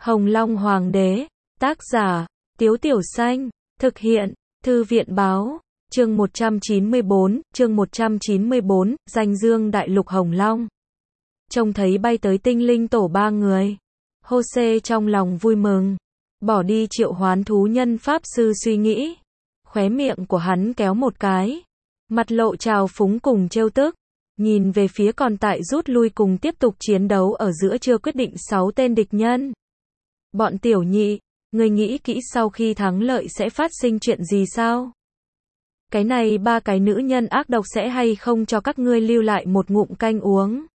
Hồng Long Hoàng đế, tác giả, Tiếu Tiểu Xanh, thực hiện, Thư viện báo, chương 194, danh dương đại lục Hồng Long. Trông thấy bay tới tinh linh tổ ba người. Jose trong lòng vui mừng, bỏ đi triệu hoán thú nhân pháp sư suy nghĩ. Khóe miệng của hắn kéo một cái, mặt lộ trào phúng cùng trêu tức, nhìn về phía còn tại rút lui cùng tiếp tục chiến đấu ở giữa chưa quyết định 6 tên địch nhân. Bọn tiểu nhị, người nghĩ kỹ sau khi thắng lợi sẽ phát sinh chuyện gì sao? Cái này ba cái nữ nhân ác độc sẽ hay không cho các ngươi lưu lại một ngụm canh uống?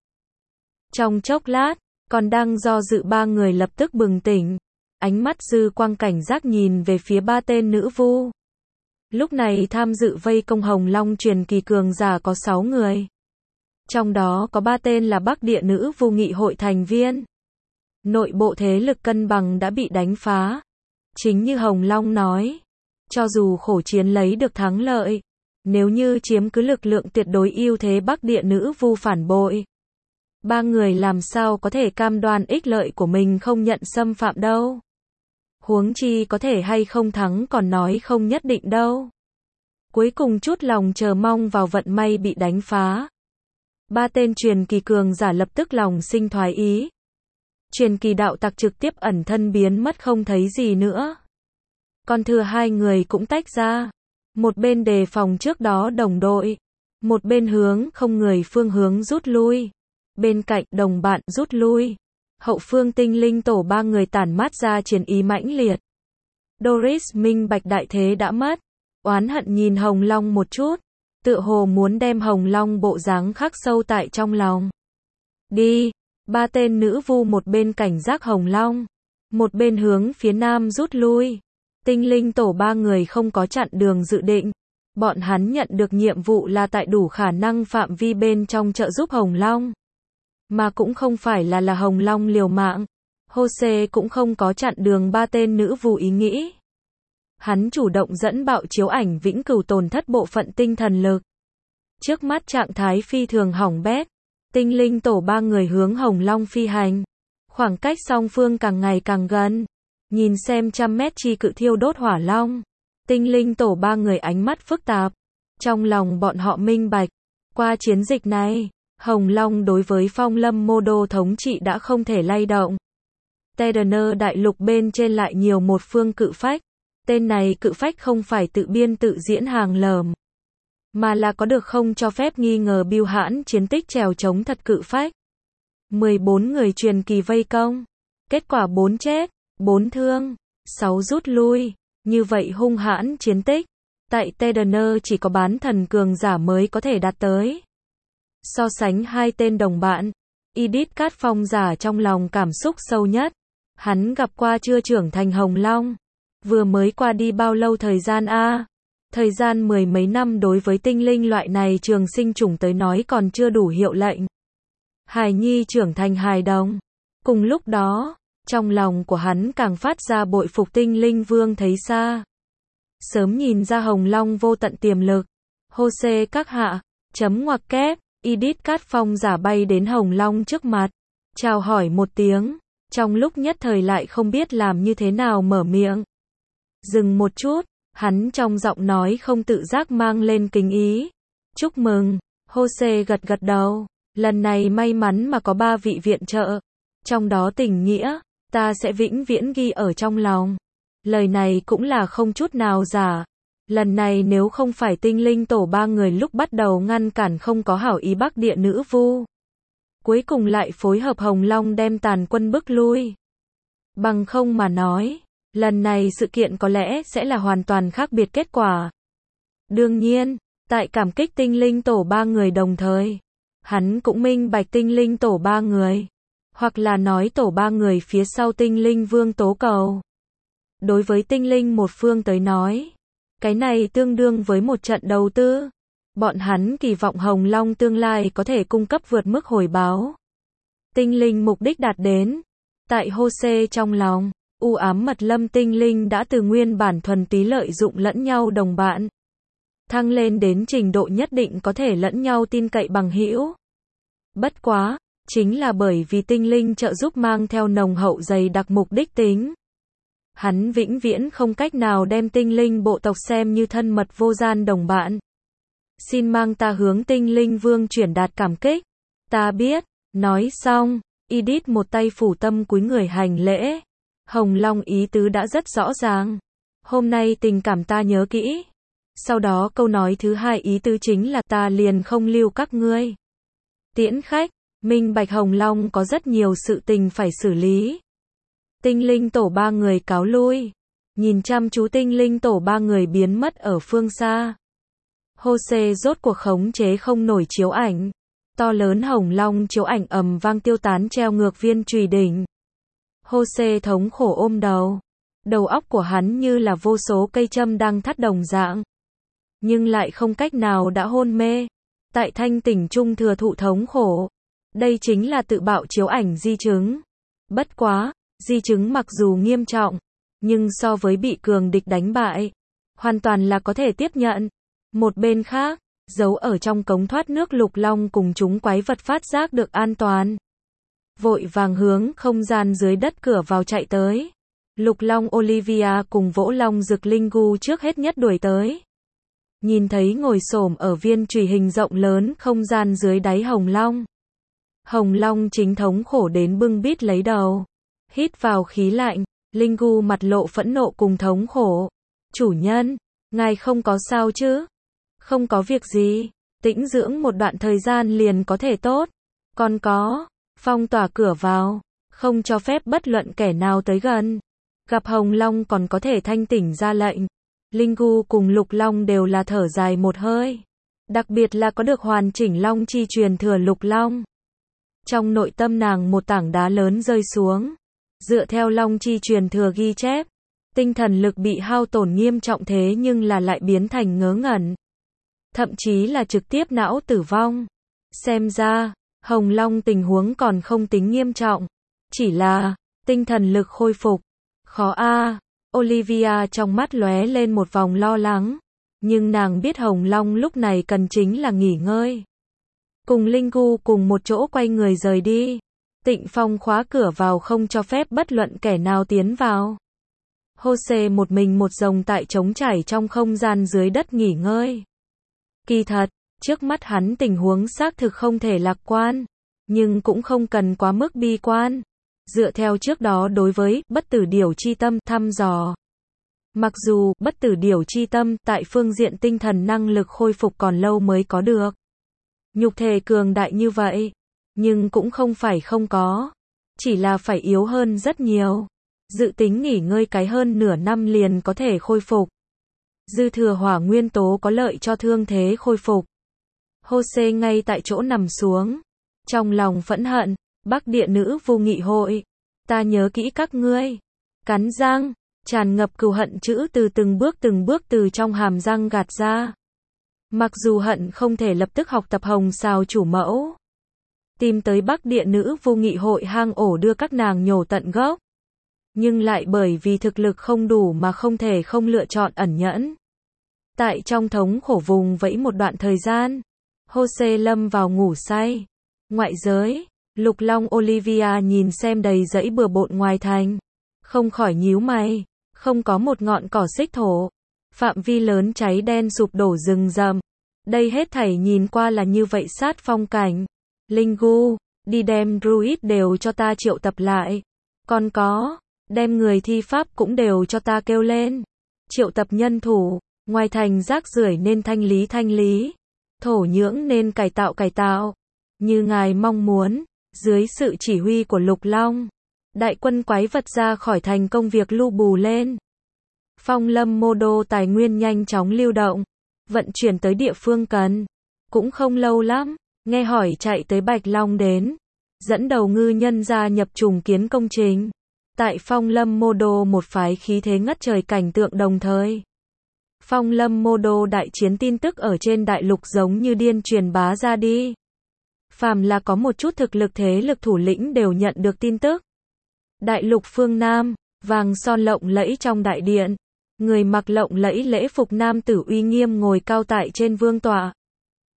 Trong chốc lát, còn đang do dự ba người lập tức bừng tỉnh, ánh mắt dư quang cảnh giác nhìn về phía ba tên nữ vu. Lúc này tham dự vây công Hồng Long truyền kỳ cường giả có 6 người. Trong đó có 3 tên là Bắc Địa nữ vu nghị hội thành viên. Nội bộ thế lực cân bằng đã bị đánh phá. Chính như Hồng Long nói, cho dù khổ chiến lấy được thắng lợi, nếu như chiếm cứ lực lượng tuyệt đối ưu thế Bắc Địa nữ vu phản bội, ba người làm sao có thể cam đoan ích lợi của mình không nhận xâm phạm đâu. Huống chi có thể hay không thắng còn nói không nhất định đâu. Cuối cùng chút lòng chờ mong vào vận may bị đánh phá. Ba tên truyền kỳ cường giả lập tức lòng sinh thoái ý. Truyền kỳ đạo tặc trực tiếp ẩn thân biến mất không thấy gì nữa. Còn thừa 2 người cũng tách ra. Một bên đề phòng trước đó đồng đội. Một bên hướng không người phương hướng rút lui. Bên cạnh đồng bạn rút lui. Hậu phương tinh linh tổ ba người tản mát ra chiến ý mãnh liệt. Doris minh bạch đại thế đã mất. Oán hận nhìn Hồng Long một chút. Tựa hồ muốn đem Hồng Long bộ dáng khắc sâu tại trong lòng. Đi. Ba tên nữ vu một bên cảnh giác Hồng Long. Một bên hướng phía nam rút lui. Tinh linh tổ ba người không có chặn đường dự định. Bọn hắn nhận được nhiệm vụ là tại đủ khả năng phạm vi bên trong trợ giúp Hồng Long. Mà cũng không phải là Hồng Long liều mạng. Jose cũng không có chặn đường ba tên nữ vu ý nghĩ. Hắn chủ động dẫn bạo chiếu ảnh vĩnh cửu tổn thất bộ phận tinh thần lực. Trước mắt trạng thái phi thường hỏng bét. Tinh linh tổ ba người hướng Hồng Long phi hành. Khoảng cách song phương càng ngày càng gần. Nhìn xem trăm mét chi cự thiêu đốt hỏa long. Tinh linh tổ ba người ánh mắt phức tạp. Trong lòng bọn họ minh bạch. Qua chiến dịch này, Hồng Long đối với Phong Lâm Mô Đô thống trị đã không thể lay động. Terraner đại lục bên trên lại nhiều một phương cự phách. Tên này cự phách không phải tự biên tự diễn hàng lởm, mà là có được không cho phép nghi ngờ bưu hãn chiến tích trèo chống thật cự phách. 14 người truyền kỳ vây công. Kết quả 4 chết, 4 thương, 6 rút lui. Như vậy hung hãn chiến tích. Tại Terraner chỉ có bán thần cường giả mới có thể đạt tới. So sánh hai tên đồng bạn, Edith Cát Phong giả trong lòng cảm xúc sâu nhất. Hắn gặp qua chưa trưởng thành Hồng Long. Vừa mới qua đi bao lâu thời gian a? Thời gian 10 mấy năm đối với tinh linh loại này trường sinh chủng tới nói còn chưa đủ hiệu lệnh. Hài nhi trưởng thành hài đồng. Cùng lúc đó, trong lòng của hắn càng phát ra bội phục tinh linh vương thấy xa. Sớm nhìn ra Hồng Long vô tận tiềm lực. Jose các hạ, chấm ngoặc kép, Edith Cát Phong giả bay đến Hồng Long trước mặt. Chào hỏi một tiếng, trong lúc nhất thời lại không biết làm như thế nào mở miệng. Dừng một chút, hắn trong giọng nói không tự giác mang lên kính ý. Chúc mừng, Jose gật gật đầu, lần này may mắn mà có 3 vị viện trợ. Trong đó tình nghĩa, ta sẽ vĩnh viễn ghi ở trong lòng. Lời này cũng là không chút nào giả. Lần này nếu không phải tinh linh tổ ba người lúc bắt đầu ngăn cản không có hảo ý Bắc Địa nữ vu. Cuối cùng lại phối hợp Hồng Long đem tàn quân bức lui. Bằng không mà nói, lần này sự kiện có lẽ sẽ là hoàn toàn khác biệt kết quả. Đương nhiên, tại cảm kích tinh linh tổ ba người đồng thời, hắn cũng minh bạch tinh linh tổ ba người, hoặc là nói tổ ba người phía sau tinh linh vương tố cầu. Đối với tinh linh một phương tới nói, cái này tương đương với một trận đầu tư. Bọn hắn kỳ vọng Hồng Long tương lai có thể cung cấp vượt mức hồi báo. Tinh linh mục đích đạt đến. Tại Jose trong lòng, u ám mật lâm tinh linh đã từ nguyên bản thuần túy lợi dụng lẫn nhau đồng bạn. Thăng lên đến trình độ nhất định có thể lẫn nhau tin cậy bằng hữu. Bất quá, chính là bởi vì tinh linh trợ giúp mang theo nồng hậu dày đặc mục đích tính. Hắn vĩnh viễn không cách nào đem tinh linh bộ tộc xem như thân mật vô gian đồng bạn. Xin mang ta hướng tinh linh vương chuyển đạt cảm kích. Ta biết. Nói xong, Edith một tay phủ tâm cúi người hành lễ. Hồng Long ý tứ đã rất rõ ràng. Hôm nay tình cảm ta nhớ kỹ. Sau đó câu nói thứ hai ý tứ chính là ta liền không lưu các ngươi. Tiễn khách, minh bạch Hồng Long có rất nhiều sự tình phải xử lý. Tinh linh tổ ba người cáo lui. Nhìn chăm chú tinh linh tổ ba người biến mất ở phương xa. Jose rốt cuộc khống chế không nổi chiếu ảnh. To lớn Hồng Long chiếu ảnh ầm vang tiêu tán treo ngược viên chùy đỉnh. Jose thống khổ ôm đầu. Đầu óc của hắn như là vô số cây châm đang thắt đồng dạng. Nhưng lại không cách nào đã hôn mê. Tại thanh tỉnh trung thừa thụ thống khổ. Đây chính là tự bạo chiếu ảnh di chứng. Bất quá, di chứng mặc dù nghiêm trọng, nhưng so với bị cường địch đánh bại, hoàn toàn là có thể tiếp nhận. Một bên khác, giấu ở trong cống thoát nước Lục Long cùng chúng quái vật phát giác được an toàn. Vội vàng hướng không gian dưới đất cửa vào chạy tới. Lục Long Olivia cùng Vỗ Long Dực Linh Gu trước hết nhất đuổi tới. Nhìn thấy ngồi xổm ở viên chùy hình rộng lớn không gian dưới đáy Hồng Long. Hồng Long chính thống khổ đến bưng bít lấy đầu. Hít vào khí lạnh, Linh Gu mặt lộ phẫn nộ cùng thống khổ. Chủ nhân, ngài không có sao chứ? Không có việc gì, tĩnh dưỡng một đoạn thời gian liền có thể tốt. Còn có, phong tỏa cửa vào, không cho phép bất luận kẻ nào tới gần. Gặp Hồng Long còn có thể thanh tỉnh ra lệnh. Linh Gu cùng Lục Long đều là thở dài một hơi. Đặc biệt là có được hoàn chỉnh Long chi truyền thừa Lục Long. Trong nội tâm nàng một tảng đá lớn rơi xuống. Dựa theo Long chi truyền thừa ghi chép, tinh thần lực bị hao tổn nghiêm trọng thế nhưng là lại biến thành ngớ ngẩn. Thậm chí là trực tiếp não tử vong. Xem ra, Hồng Long tình huống còn không tính nghiêm trọng. Chỉ là, tinh thần lực khôi phục. Khó a. Olivia trong mắt lóe lên một vòng lo lắng. Nhưng nàng biết Hồng Long lúc này cần chính là nghỉ ngơi. Cùng Linh Gu cùng một chỗ quay người rời đi. Tịnh Phong khóa cửa vào không cho phép bất luận kẻ nào tiến vào. Jose một mình một rồng tại trống trải trong không gian dưới đất nghỉ ngơi. Kỳ thật, trước mắt hắn tình huống xác thực không thể lạc quan, nhưng cũng không cần quá mức bi quan. Dựa theo trước đó đối với bất tử điểu chi tâm thăm dò. Mặc dù bất tử điểu chi tâm tại phương diện tinh thần năng lực khôi phục còn lâu mới có được. Nhục thể cường đại như vậy, nhưng cũng không phải không có, chỉ là phải yếu hơn rất nhiều. Dự tính nghỉ ngơi cái hơn nửa năm liền có thể khôi phục. Dư thừa hỏa nguyên tố có lợi cho thương thế khôi phục. Jose ngay tại chỗ nằm xuống, trong lòng phẫn hận, Bắc Địa Nữ Vu Nghị hội, ta nhớ kỹ các ngươi. Cắn răng, tràn ngập cừu hận chữ từ từng bước từ trong hàm răng gạt ra. Mặc dù hận không thể lập tức học tập Hồng Sào chủ mẫu, tìm tới Bắc Địa Nữ Vu Nghị hội hang ổ đưa các nàng nhổ tận gốc, nhưng lại bởi vì thực lực không đủ mà không thể không lựa chọn ẩn nhẫn. Tại trong thống khổ vùng vẫy một đoạn thời gian, Jose lâm vào ngủ say. Ngoại giới, Lục Long Olivia nhìn xem đầy dãy bừa bộn ngoài thành, không khỏi nhíu mày. Không có một ngọn cỏ xích thổ, phạm vi lớn cháy đen sụp đổ rừng rậm. Đây hết thảy nhìn qua là như vậy sát phong cảnh. Linh Gu, đi đem druid đều cho ta triệu tập lại. Còn có, đem người thi pháp cũng đều cho ta kêu lên. Triệu tập nhân thủ, ngoài thành rác rưởi nên thanh lý. Thổ nhưỡng nên cải tạo. Như ngài mong muốn, dưới sự chỉ huy của Lục Long, đại quân quái vật ra khỏi thành công việc lưu bù lên. Phong lâm mô đô tài nguyên nhanh chóng lưu động, vận chuyển tới địa phương cần. Cũng không lâu lắm, nghe hỏi chạy tới Bạch Long đến, dẫn đầu ngư nhân gia nhập trùng kiến công trình. Tại Phong lâm mô đô một phái khí thế ngất trời cảnh tượng đồng thời. Phong lâm mô đô đại chiến tin tức ở trên đại lục giống như điên truyền bá ra đi. Phàm là có một chút thực lực thế lực thủ lĩnh đều nhận được tin tức. Đại lục phương Nam, vàng son lộng lẫy trong đại điện. Người mặc lộng lẫy lễ phục nam tử uy nghiêm ngồi cao tại trên vương tọa.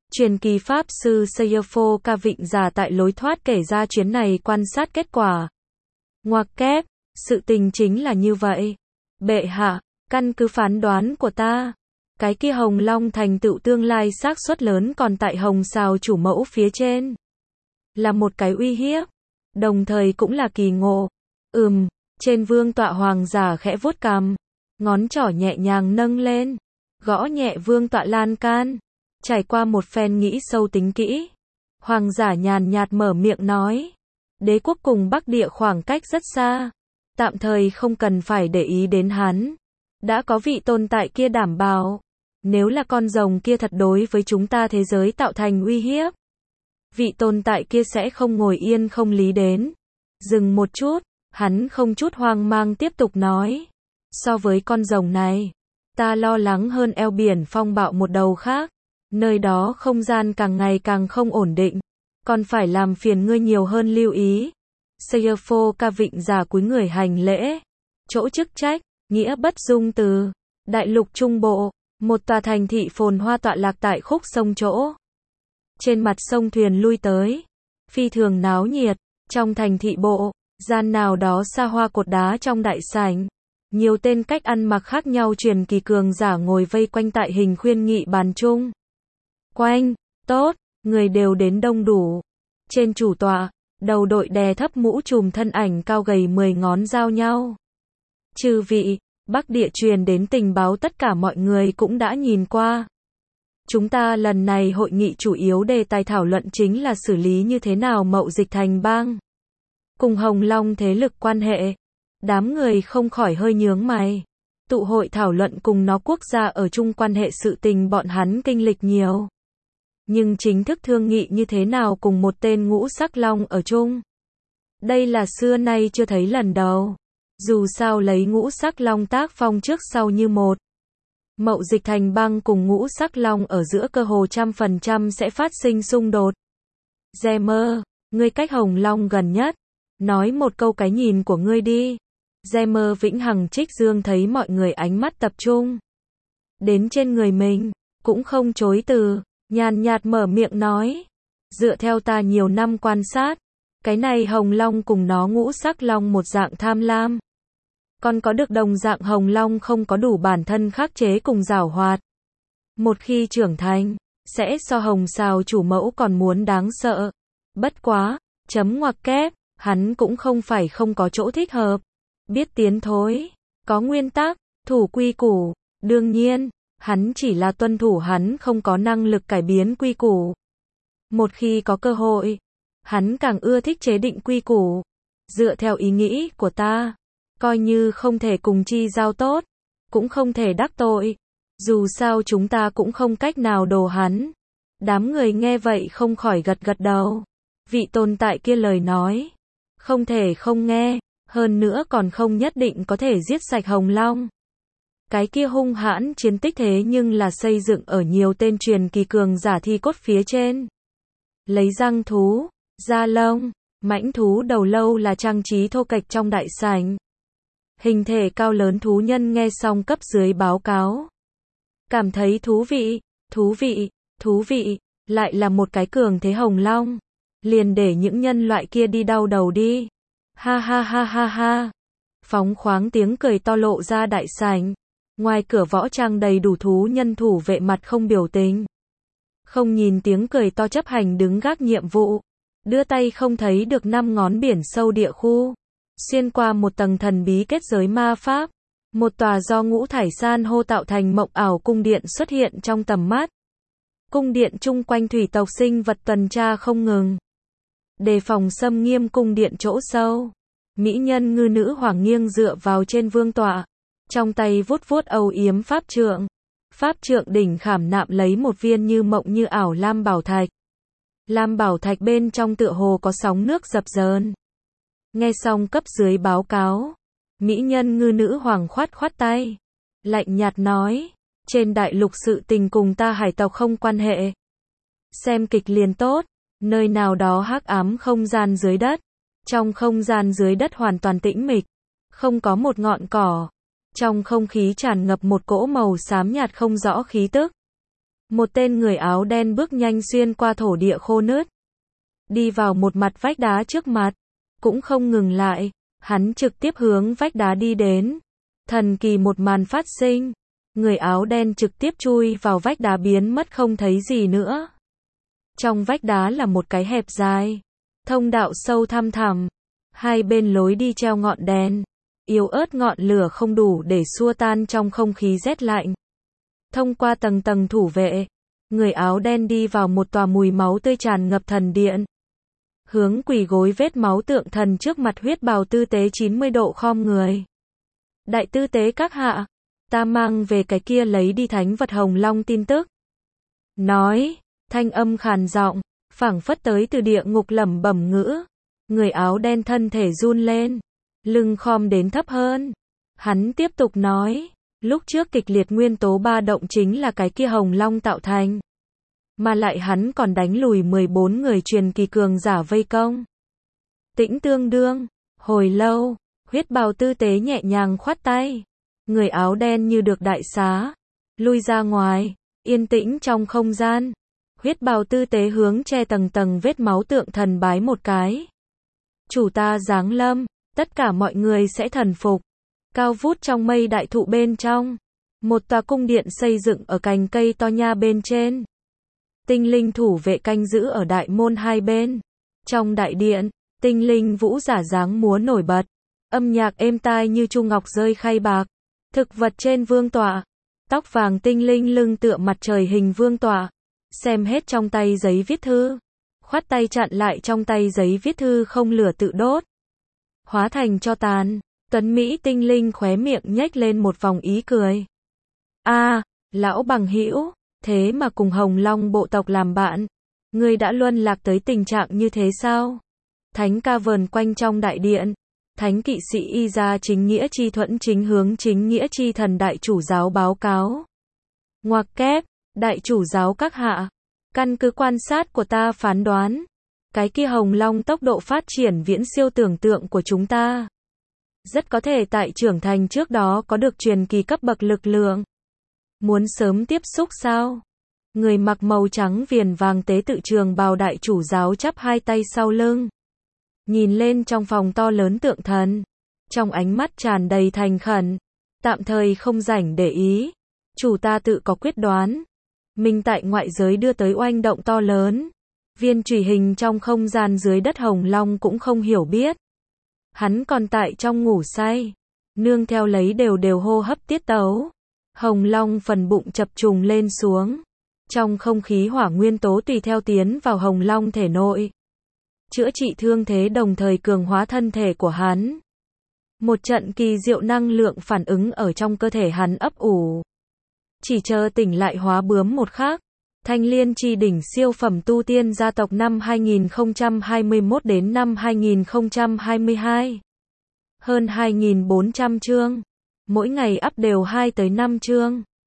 Truyền kỳ Pháp sư Sayofo Ca Vịnh Giả tại lối thoát kể ra chuyến này quan sát kết quả. Ngoặc kép, sự tình chính là như vậy. Bệ hạ, căn cứ phán đoán của ta, cái kia Hồng Long thành tựu tương lai xác suất lớn còn tại Hồng Sào chủ mẫu phía trên. Là một cái uy hiếp, đồng thời cũng là kỳ ngộ. Trên vương tọa hoàng giả khẽ vuốt cằm, ngón trỏ nhẹ nhàng nâng lên, gõ nhẹ vương tọa lan can. Trải qua một phen nghĩ sâu tính kỹ, hoàng giả nhàn nhạt mở miệng nói, đế quốc cùng Bắc Địa khoảng cách rất xa, tạm thời không cần phải để ý đến hắn. Đã có vị tồn tại kia đảm bảo, nếu là con rồng kia thật đối với chúng ta thế giới tạo thành uy hiếp, vị tồn tại kia sẽ không ngồi yên không lý đến. Dừng một chút, hắn không chút hoang mang tiếp tục nói, so với con rồng này, ta lo lắng hơn eo biển phong bạo một đầu khác. Nơi đó không gian càng ngày càng không ổn định, còn phải làm phiền ngươi nhiều hơn lưu ý. Sayofo Ca Vịnh Giả cúi người hành lễ. Chỗ chức trách, nghĩa bất dung từ. Đại lục Trung Bộ, một tòa thành thị phồn hoa tọa lạc tại khúc sông chỗ. Trên mặt sông thuyền lui tới, phi thường náo nhiệt. Trong thành thị bộ, gian nào đó xa hoa cột đá trong đại sảnh. Nhiều tên cách ăn mặc khác nhau truyền kỳ cường giả ngồi vây quanh tại hình khuyên nghị bàn chung. Tốt, người đều đến đông đủ. Trên chủ tọa, đầu đội đè thấp mũ trùm thân ảnh cao gầy 10 ngón giao nhau. Chư vị, Bắc Địa truyền đến tình báo tất cả mọi người cũng đã nhìn qua. Chúng ta lần này hội nghị chủ yếu đề tài thảo luận chính là xử lý như thế nào Mậu Dịch Thành bang cùng Hồng Long thế lực quan hệ. Đám người không khỏi hơi nhướng mày. Tụ hội thảo luận cùng nó quốc gia ở chung quan hệ sự tình bọn hắn kinh lịch nhiều. Nhưng chính thức thương nghị như thế nào cùng một tên ngũ sắc long ở chung, đây là xưa nay chưa thấy lần đầu. Dù sao lấy ngũ sắc long tác phong trước sau như một. Mậu Dịch Thành bang cùng ngũ sắc long ở giữa cơ hồ 100% sẽ phát sinh xung đột. Zemer, ngươi cách Hồng Long gần nhất, nói một câu cái nhìn của ngươi đi. Zemer vĩnh hằng trích dương thấy mọi người ánh mắt tập trung đến trên người mình, cũng không chối từ. Nhàn nhạt mở miệng nói, dựa theo ta nhiều năm quan sát, cái này Hồng Long cùng nó ngũ sắc long một dạng tham lam. Còn có được đồng dạng Hồng Long không có đủ bản thân khắc chế cùng giảo hoạt. Một khi trưởng thành, sẽ so Hồng Sào chủ mẫu còn muốn đáng sợ. Bất quá, ngoặc kép, hắn cũng không phải không có chỗ thích hợp. Biết tiến thối, có nguyên tắc, thủ quy củ, đương nhiên. Hắn chỉ là tuân thủ, hắn không có năng lực cải biến quy củ. Một khi có cơ hội, hắn càng ưa thích chế định quy củ. Dựa theo ý nghĩ của ta, coi như không thể cùng chi giao tốt, cũng không thể đắc tội. Dù sao chúng ta cũng không cách nào đồ hắn. Đám người nghe vậy không khỏi gật gật đầu. Vị tồn tại kia lời nói, không thể không nghe, hơn nữa còn không nhất định có thể giết sạch Hồng Long. Cái kia hung hãn chiến tích thế nhưng là xây dựng ở nhiều tên truyền kỳ cường giả thi cốt phía trên. Lấy răng thú, da lông, mãnh thú đầu lâu là trang trí thô kệch trong đại sảnh. Hình thể cao lớn thú nhân nghe xong cấp dưới báo cáo. Cảm thấy thú vị, lại là một cái cường thế Hồng Long. Liền để những nhân loại kia đi đau đầu đi. Ha. Phóng khoáng tiếng cười to lộ ra đại sảnh. Ngoài cửa võ trang đầy đủ thú nhân thủ vệ mặt không biểu tình. Không nhìn tiếng cười to chấp hành đứng gác nhiệm vụ. Đưa tay không thấy được 5 ngón biển sâu địa khu. Xuyên qua một tầng thần bí kết giới ma pháp. Một tòa do ngũ thải san hô tạo thành mộng ảo cung điện xuất hiện trong tầm mắt. Cung điện chung quanh thủy tộc sinh vật tuần tra không ngừng. Đề phòng xâm nghiêm cung điện chỗ sâu. Mỹ nhân ngư nữ hoàng nghiêng dựa vào trên vương tọa. Trong tay vuốt âu yếm pháp trượng. Pháp trượng đỉnh khảm nạm lấy một viên như mộng như ảo lam bảo thạch. Lam bảo thạch bên trong tựa hồ có sóng nước dập dờn. Nghe xong cấp dưới báo cáo, mỹ nhân ngư nữ hoàng khoát tay, lạnh nhạt nói, trên đại lục sự tình cùng ta hải tộc không quan hệ. Xem kịch liền tốt, nơi nào đó hắc ám không gian dưới đất. Trong không gian dưới đất hoàn toàn tĩnh mịch, không có một ngọn cỏ. Trong không khí tràn ngập một cỗ màu xám nhạt không rõ khí tức. Một tên người áo đen bước nhanh xuyên qua thổ địa khô nứt, đi vào một mặt vách đá trước mặt, cũng không ngừng lại, hắn trực tiếp hướng vách đá đi đến. Thần kỳ một màn phát sinh, người áo đen trực tiếp chui vào vách đá biến mất không thấy gì nữa. Trong vách đá là một cái hẹp dài, thông đạo sâu thăm thẳm, hai bên lối đi treo ngọn đèn, yếu ớt ngọn lửa không đủ để xua tan trong không khí rét lạnh. Thông qua tầng tầng thủ vệ, người áo đen đi vào một tòa mùi máu tươi tràn ngập thần điện. Hướng quỳ gối vết máu tượng thần trước mặt huyết bào tư tế 90 độ khom người. Đại tư tế các hạ, ta mang về cái kia lấy đi thánh vật Hồng Long tin tức. Nói, thanh âm khàn giọng, phảng phất tới từ địa ngục lẩm bẩm ngữ. Người áo đen thân thể run lên, lưng khom đến thấp hơn. Hắn tiếp tục nói, lúc trước kịch liệt nguyên tố ba động chính là cái kia Hồng Long tạo thành. Mà lại hắn còn đánh lùi 14 người truyền kỳ cường giả vây công. Tĩnh tương đương, hồi lâu, huyết bào tư tế nhẹ nhàng khoát tay. Người áo đen như được đại xá, lui ra ngoài, yên tĩnh trong không gian. Huyết bào tư tế hướng che tầng tầng vết máu tượng thần bái một cái. Chủ ta giáng lâm, tất cả mọi người sẽ thần phục. Cao vút trong mây đại thụ bên trong, một tòa cung điện xây dựng ở cành cây to nha bên trên. Tinh linh thủ vệ canh giữ ở đại môn hai bên. Trong đại điện, tinh linh vũ giả dáng múa nổi bật. Âm nhạc êm tai như chu ngọc rơi khay bạc. Thực vật trên vương tọa. Tóc vàng tinh linh lưng tựa mặt trời hình vương tọa. Xem hết trong tay giấy viết thư. Khoát tay chặn lại trong tay giấy viết thư không lửa tự đốt. Hóa thành tro tàn. Tuấn Mỹ tinh linh khóe miệng nhếch lên một vòng ý cười. Lão bằng hữu, thế mà cùng Hồng Long bộ tộc làm bạn. Ngươi đã luân lạc tới tình trạng như thế sao? Thánh ca vờn quanh trong đại điện. Thánh kỵ sĩ y gia chính nghĩa chi thuẫn chính hướng chính nghĩa chi thần đại chủ giáo báo cáo. Ngoặc kép, đại chủ giáo các hạ. Căn cứ quan sát của ta phán đoán. Cái kia Hồng Long tốc độ phát triển viễn siêu tưởng tượng của chúng ta. Rất có thể tại trưởng thành trước đó có được truyền kỳ cấp bậc lực lượng. Muốn sớm tiếp xúc sao? Người mặc màu trắng viền vàng tế tự trường bào đại chủ giáo chắp hai tay sau lưng. Nhìn lên trong phòng to lớn tượng thần. Trong ánh mắt tràn đầy thành khẩn. Tạm thời không rảnh để ý. Chủ ta tự có quyết đoán. Mình tại ngoại giới đưa tới oanh động to lớn. Viên chủy hình trong không gian dưới đất Hồng Long cũng không hiểu biết. Hắn còn tại trong ngủ say. Nương theo lấy đều hô hấp tiết tấu. Hồng Long phần bụng chập trùng lên xuống. Trong không khí hỏa nguyên tố tùy theo tiến vào Hồng Long thể nội. Chữa trị thương thế đồng thời cường hóa thân thể của hắn. Một trận kỳ diệu năng lượng phản ứng ở trong cơ thể hắn ấp ủ. Chỉ chờ tỉnh lại hóa bướm một khắc. Thanh Liên chi đỉnh siêu phẩm tu tiên gia tộc năm 2021 đến năm 2022. Hơn 2.400 chương. Mỗi ngày up đều 2 tới 5 chương.